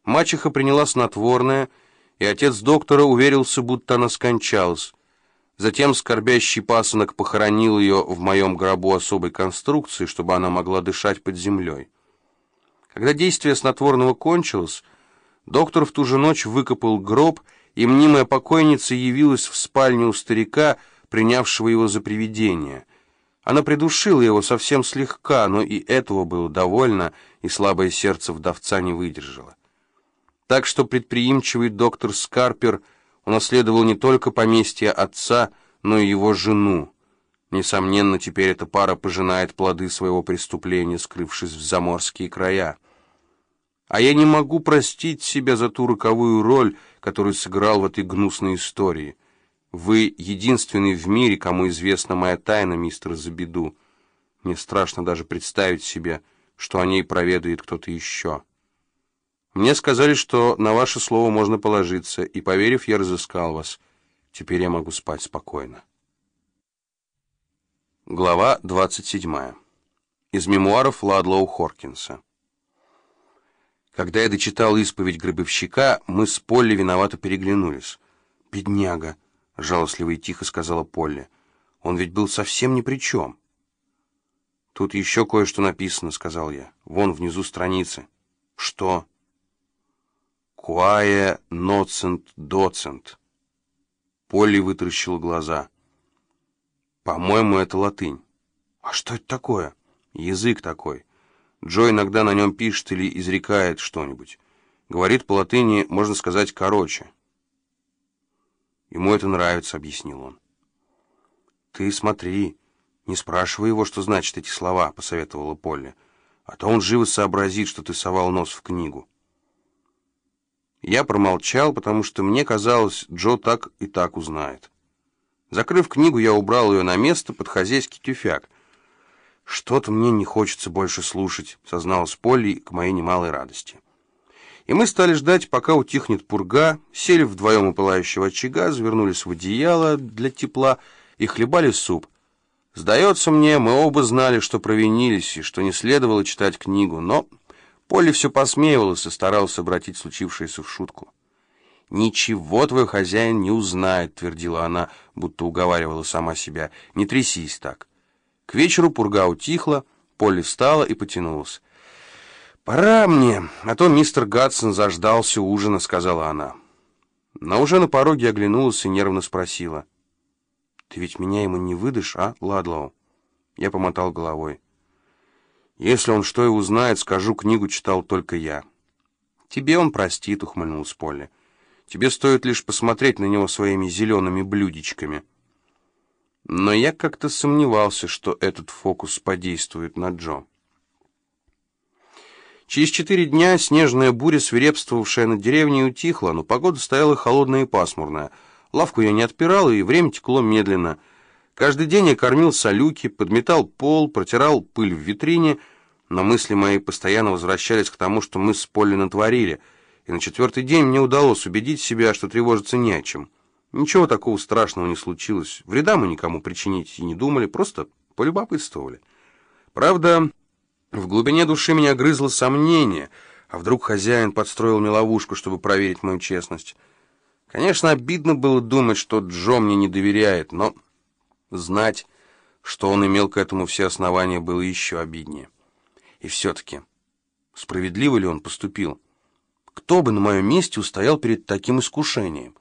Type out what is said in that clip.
Мачеха приняла снотворное, и отец доктора уверился, будто она скончалась. Затем скорбящий пасынок похоронил ее в моем гробу особой конструкции, чтобы она могла дышать под землей. Когда действие снотворного кончилось, доктор в ту же ночь выкопал гроб, и мнимая покойница явилась в спальню у старика, принявшего его за привидение. Она придушила его совсем слегка, но и этого было довольно, и слабое сердце вдовца не выдержало. Так что предприимчивый доктор Скарпер унаследовал не только поместье отца, но и его жену. Несомненно, теперь эта пара пожинает плоды своего преступления, скрывшись в заморские края. А я не могу простить себя за ту роковую роль, которую сыграл в этой гнусной истории. Вы единственный в мире, кому известна моя тайна, мистер Забиду. Мне страшно даже представить себе, что о ней проведает кто-то еще. Мне сказали, что на ваше слово можно положиться, и, поверив, я разыскал вас. Теперь я могу спать спокойно. Глава 27. Из мемуаров Ладлоу Хоркинса. Когда я дочитал исповедь гробовщика, мы с Полли виновато переглянулись. «Бедняга», — жалостливо и тихо сказала Полли. «Он ведь был совсем ни при чем». «Тут еще кое-что написано», — сказал я. «Вон внизу страницы». «Что?» «Quae nocent docent». Полли вытаращила глаза. «По-моему, это латынь». «А что это такое?» «Язык такой. Джо иногда на нем пишет или изрекает что-нибудь. Говорит по латыни, можно сказать, короче». «Ему это нравится», — объяснил он. «Ты смотри, не спрашивай его, что значат эти слова», — посоветовала Полли. «А то он живо сообразит, что ты совал нос в книгу». Я промолчал, потому что мне казалось, Джо так и так узнает. Закрыв книгу, я убрал ее на место под хозяйский тюфяк. «Что-то мне не хочется больше слушать», — созналась Полли к моей немалой радости. И мы стали ждать, пока утихнет пурга, сели вдвоем у пылающего очага, завернулись в одеяло для тепла и хлебали суп. Сдается мне, мы оба знали, что провинились и что не следовало читать книгу, но Полли все посмеивалась и старалась обратить случившееся в шутку. «Ничего твой хозяин не узнает», — твердила она, будто уговаривала сама себя. «Не трясись так». К вечеру пурга утихла, Полли встала и потянулась. «Пора мне, а то мистер Гадсон заждался ужина», — сказала она. Но уже на пороге оглянулась и нервно спросила. «Ты ведь меня ему не выдашь, а, Ладлоу?» Я помотал головой. «Если он что и узнает, скажу, книгу читал только я». «Тебе он простит», — ухмыльнулась Полли. «Тебе стоит лишь посмотреть на него своими зелеными блюдечками». Но я как-то сомневался, что этот фокус подействует на Джо. Через 4 дня снежная буря, свирепствовавшая над деревней, утихла, но погода стояла холодная и пасмурная. Лавку я не отпирал, и время текло медленно. Каждый день я кормил салюки, подметал пол, протирал пыль в витрине, но мысли мои постоянно возвращались к тому, что мы с Полли натворили, и на 4-й день мне удалось убедить себя, что тревожиться не о чем. Ничего такого страшного не случилось, вреда мы никому причинить и не думали, просто полюбопытствовали. Правда, в глубине души меня грызло сомнение, а вдруг хозяин подстроил мне ловушку, чтобы проверить мою честность. Конечно, обидно было думать, что Джо мне не доверяет, но знать, что он имел к этому все основания, было еще обиднее. И все-таки, справедливо ли он поступил? Кто бы на моем месте устоял перед таким искушением?